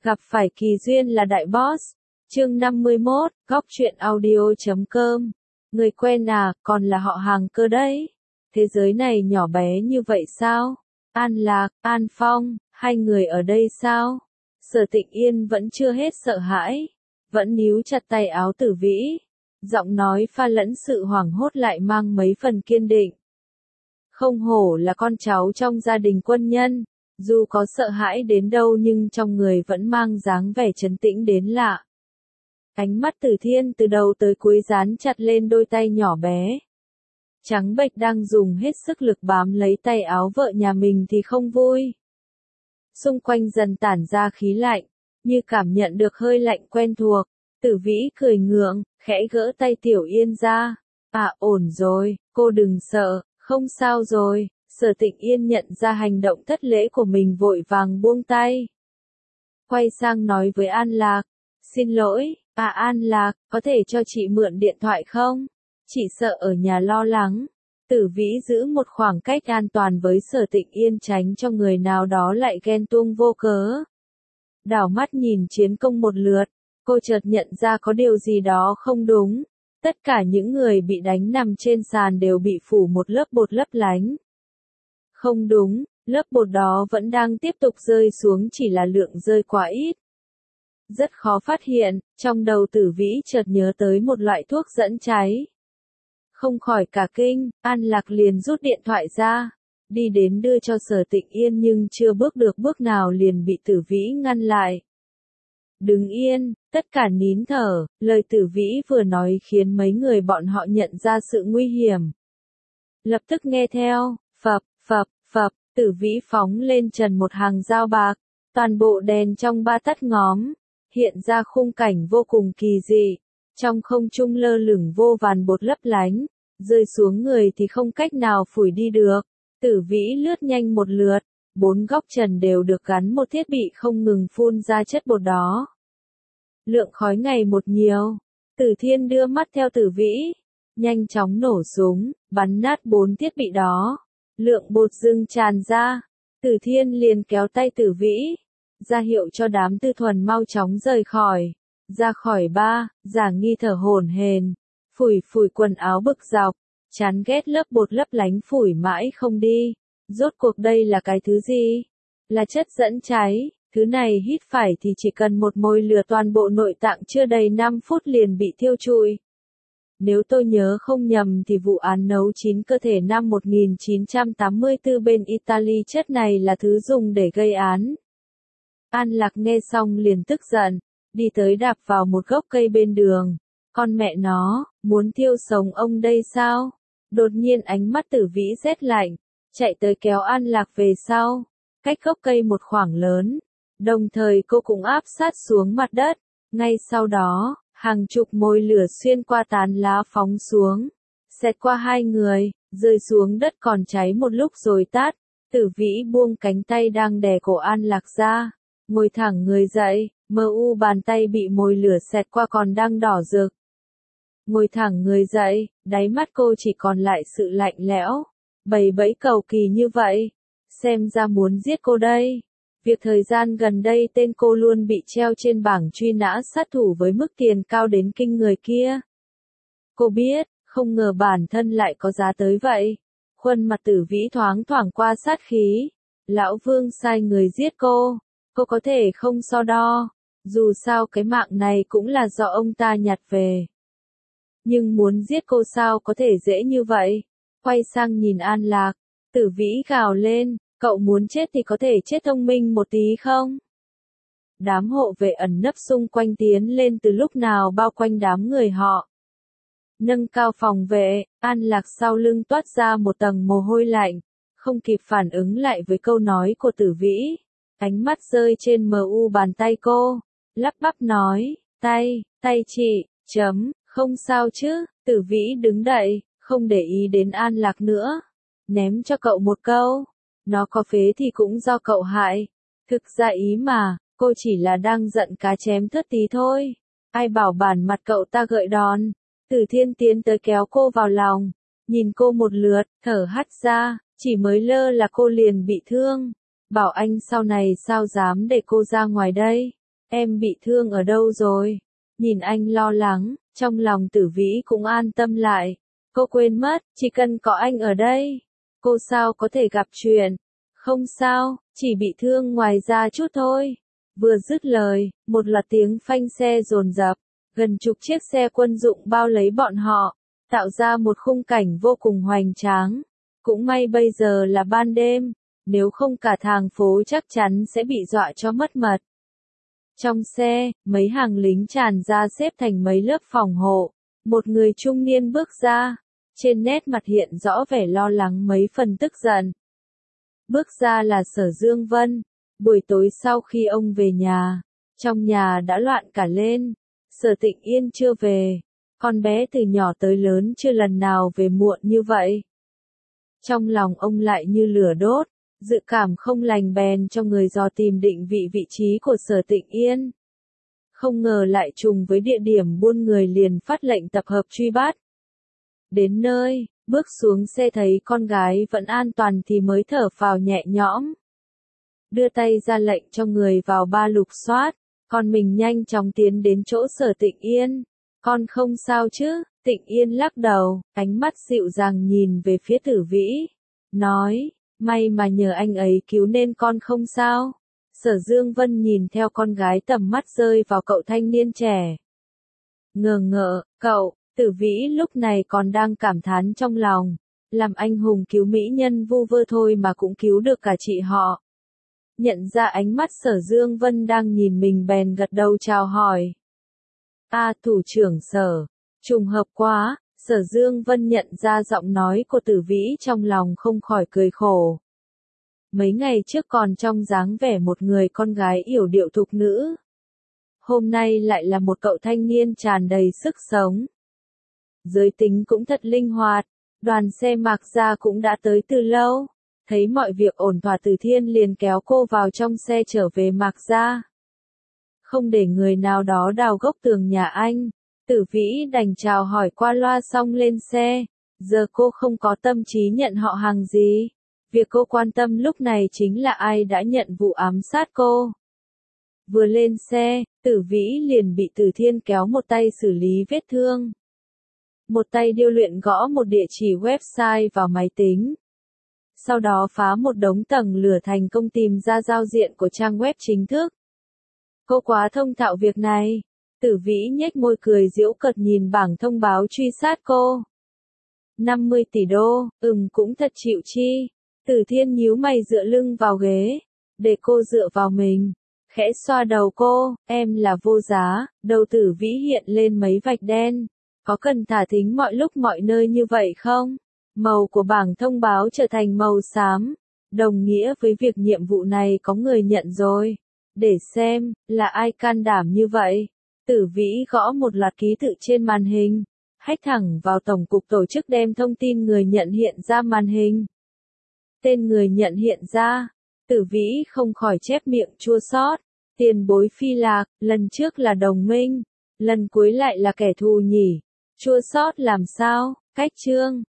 Gặp phải kỳ duyên là đại boss. Chương 51, góc truyện audio.com. Người quen à, còn là họ hàng cơ đấy. Thế giới này nhỏ bé như vậy sao? An Lạc, An Phong, hai người ở đây sao? Sở Tịnh Yên vẫn chưa hết sợ hãi, vẫn níu chặt tay áo Tử Vĩ. Giọng nói pha lẫn sự hoảng hốt lại mang mấy phần kiên định. Không hổ là con cháu trong gia đình quân nhân, dù có sợ hãi đến đâu nhưng trong người vẫn mang dáng vẻ trấn tĩnh đến lạ. Ánh mắt Tử Thiên từ đầu tới cuối dán chặt lên đôi tay nhỏ bé. Trắng bệch đang dùng hết sức lực bám lấy tay áo vợ nhà mình thì không vui. Xung quanh dần tản ra khí lạnh, như cảm nhận được hơi lạnh quen thuộc. Tử Vĩ cười ngượng, khẽ gỡ tay Tiểu Yên ra. À, ổn rồi, cô đừng sợ, không sao rồi. Sở Tịnh Yên nhận ra hành động thất lễ của mình vội vàng buông tay. Quay sang nói với An Lạc, xin lỗi, An Lạc, có thể cho chị mượn điện thoại không? Chị sợ ở nhà lo lắng. Tử Vĩ giữ một khoảng cách an toàn với Sở Tịnh Yên tránh cho người nào đó lại ghen tuông vô cớ. Đảo mắt nhìn chiến công một lượt, cô chợt nhận ra có điều gì đó không đúng. Tất cả những người bị đánh nằm trên sàn đều bị phủ một lớp bột lấp lánh. Không đúng, lớp bột đó vẫn đang tiếp tục rơi xuống, chỉ là lượng rơi quá ít. Rất khó phát hiện, trong đầu Tử Vĩ chợt nhớ tới một loại thuốc dẫn cháy. Không khỏi cả kinh, An Lạc liền rút điện thoại ra, đi đến đưa cho Sở Tịnh Yên nhưng chưa bước được bước nào liền bị Tử Vĩ ngăn lại. Đứng yên, tất cả nín thở, lời Tử Vĩ vừa nói khiến mấy người bọn họ nhận ra sự nguy hiểm. Lập tức nghe theo, phập, phập, phập, Tử Vĩ phóng lên trần một hàng dao bạc, toàn bộ đèn trong ba tắt ngóm, hiện ra khung cảnh vô cùng kỳ dị. Trong không trung lơ lửng vô vàn bột lấp lánh, rơi xuống người thì không cách nào phủi đi được. Tử Vĩ lướt nhanh một lượt, 4 góc trần đều được gắn một thiết bị không ngừng phun ra chất bột đó. Lượng khói ngày một nhiều, Tử Thiên đưa mắt theo Tử Vĩ, nhanh chóng nổ súng, bắn nát 4 thiết bị đó. Lượng bột dưng tràn ra, Tử Thiên liền kéo tay Tử Vĩ, ra hiệu cho đám Tư Thuần mau chóng rời khỏi. Ra khỏi ba, Giả Nghi thở hổn hển, phủi phủi quần áo bực dọc, chán ghét lớp bột lấp lánh phủi mãi không đi. Rốt cuộc đây là cái thứ gì? Là chất dẫn cháy, thứ này hít phải thì chỉ cần một mồi lửa toàn bộ nội tạng chưa đầy 5 phút liền bị thiêu trụi. Nếu tôi nhớ không nhầm thì vụ án nấu chín cơ thể năm 1984 bên Italy, chất này là thứ dùng để gây án. An Lạc nghe xong liền tức giận, đi tới đạp vào một gốc cây bên đường. Con mẹ nó, muốn thiêu sống ông đây sao? Đột nhiên ánh mắt Tử Vĩ rét lạnh, chạy tới kéo An Lạc về sau, cách gốc cây một khoảng lớn. Đồng thời cô cũng áp sát xuống mặt đất. Ngay sau đó, hàng chục mồi lửa xuyên qua tán lá phóng xuống, xẹt qua hai người, rơi xuống đất còn cháy một lúc rồi tắt. Tử Vĩ buông cánh tay đang đè cổ An Lạc ra, ngồi thẳng người dậy, bàn tay bị mồi lửa xẹt qua còn đang đỏ rực. Ngồi thẳng người dậy, đáy mắt cô chỉ còn lại sự lạnh lẽo, bầy bẫy cầu kỳ như vậy, xem ra muốn giết cô đây. Việc thời gian gần đây tên cô luôn bị treo trên bảng truy nã sát thủ với mức tiền cao đến kinh người kia. Cô biết, không ngờ bản thân lại có giá tới vậy. Khuôn mặt Tử Vĩ thoáng thoảng qua sát khí. Lão Vương sai người giết cô có thể không so đo. Dù sao cái mạng này cũng là do ông ta nhặt về. Nhưng muốn giết cô sao có thể dễ như vậy? Quay sang nhìn An Lạc, Tử Vĩ gào lên, cậu muốn chết thì có thể chết thông minh một tí không? Đám hộ vệ ẩn nấp xung quanh tiến lên từ lúc nào bao quanh đám người họ. Nâng cao phòng vệ, An Lạc sau lưng toát ra một tầng mồ hôi lạnh, không kịp phản ứng lại với câu nói của Tử Vĩ. Ánh mắt rơi trên bàn tay cô, lắp bắp nói, tay chị, không sao chứ. Tử Vĩ đứng dậy, không để ý đến An Lạc nữa, ném cho cậu một câu, nó có phế thì cũng do cậu hại. Thực ra ý mà, cô chỉ là đang giận cá chém thớt tí thôi, ai bảo bản mặt cậu ta gợi đòn. Tử Thiên tiến tới kéo cô vào lòng, nhìn cô một lượt, thở hắt ra, chỉ mới lơ là cô liền bị thương. Bảo anh sau này sao dám để cô ra ngoài đây. em bị thương ở đâu rồi? Nhìn anh lo lắng, trong lòng Tử Vĩ cũng an tâm lại. Cô quên mất, chỉ cần có anh ở đây, cô sao có thể gặp chuyện. Không sao, chỉ bị thương ngoài da chút thôi. Vừa dứt lời, một loạt tiếng phanh xe dồn dập, gần chục chiếc xe quân dụng bao lấy bọn họ, tạo ra một khung cảnh vô cùng hoành tráng. Cũng may bây giờ là ban đêm, nếu không cả thành phố chắc chắn sẽ bị dọa cho mất mật. Trong xe, mấy hàng lính tràn ra xếp thành mấy lớp phòng hộ. Một người trung niên bước ra, trên nét mặt hiện rõ vẻ lo lắng mấy phần tức giận. Bước ra là Sở Dương Vân. Buổi tối sau khi ông về nhà, trong nhà đã loạn cả lên. Sở Tịnh Yên chưa về, con bé từ nhỏ tới lớn chưa lần nào về muộn như vậy. Trong lòng ông lại như lửa đốt, dự cảm không lành bèn cho người dò tìm định vị trí của Sở Tịnh Yên. Không ngờ lại trùng với địa điểm buôn người, liền phát lệnh tập hợp truy bắt. Đến nơi, bước xuống xe thấy con gái vẫn an toàn thì mới thở phào nhẹ nhõm. Đưa tay ra lệnh cho người vào ba lục soát, còn mình nhanh chóng tiến đến chỗ Sở Tịnh Yên. Con không sao chứ? Tịnh Yên lắc đầu, ánh mắt dịu dàng nhìn về phía Tử Vĩ, nói, may mà nhờ anh ấy cứu nên con không sao. Sở Dương Vân nhìn theo con gái, tầm mắt rơi vào cậu thanh niên trẻ. Ngờ ngợ, cậu. Tử Vĩ lúc này còn đang cảm thán trong lòng, làm anh hùng cứu mỹ nhân vu vơ thôi mà cũng cứu được cả chị họ. Nhận ra ánh mắt Sở Dương Vân đang nhìn mình bèn gật đầu chào hỏi. Thủ trưởng Sở, trùng hợp quá. Sở Dương Vân nhận ra giọng nói của Tử Vĩ, trong lòng không khỏi cười khổ. Mấy ngày trước còn trong dáng vẻ một người con gái yểu điệu thục nữ. Hôm nay lại là một cậu thanh niên tràn đầy sức sống. Giới tính cũng thật linh hoạt, đoàn xe Mạc Gia cũng đã tới từ lâu. Thấy mọi việc ổn thỏa, Từ Thiên liền kéo cô vào trong xe trở về Mạc Gia. Không để người nào đó đào gốc tường nhà anh, Tử Vĩ đành chào hỏi qua loa xong lên xe. Giờ cô không có tâm trí nhận họ hàng gì. Việc cô quan tâm lúc này chính là ai đã nhận vụ ám sát cô. Vừa lên xe, Tử Vĩ liền bị Từ Thiên kéo một tay xử lý vết thương. Một tay điêu luyện gõ một địa chỉ website vào máy tính. Sau đó phá một đống tầng lửa thành công, tìm ra giao diện của trang web chính thức. Cô quá thông thạo việc này. Tử Vĩ nhếch môi cười giễu cợt nhìn bảng thông báo truy sát cô. 50 tỷ đô, cũng thật chịu chi. Từ Thiên nhíu mày dựa lưng vào ghế, để cô dựa vào mình, khẽ xoa đầu cô, em là vô giá. Đầu Tử Vĩ hiện lên mấy vạch đen. Có cần thả thính mọi lúc mọi nơi như vậy không? Màu của bảng thông báo trở thành màu xám, đồng nghĩa với việc nhiệm vụ này có người nhận rồi. Để xem, là ai can đảm như vậy? Tử Vĩ gõ một loạt ký tự trên màn hình, hack thẳng vào tổng cục tổ chức, đem thông tin người nhận hiện ra màn hình. Tên người nhận hiện ra, Tử Vĩ không khỏi chép miệng chua xót. Tiền bối Phi Lạc, lần trước là đồng minh, lần cuối lại là kẻ thù nhỉ? Chua xót làm sao? Cách chương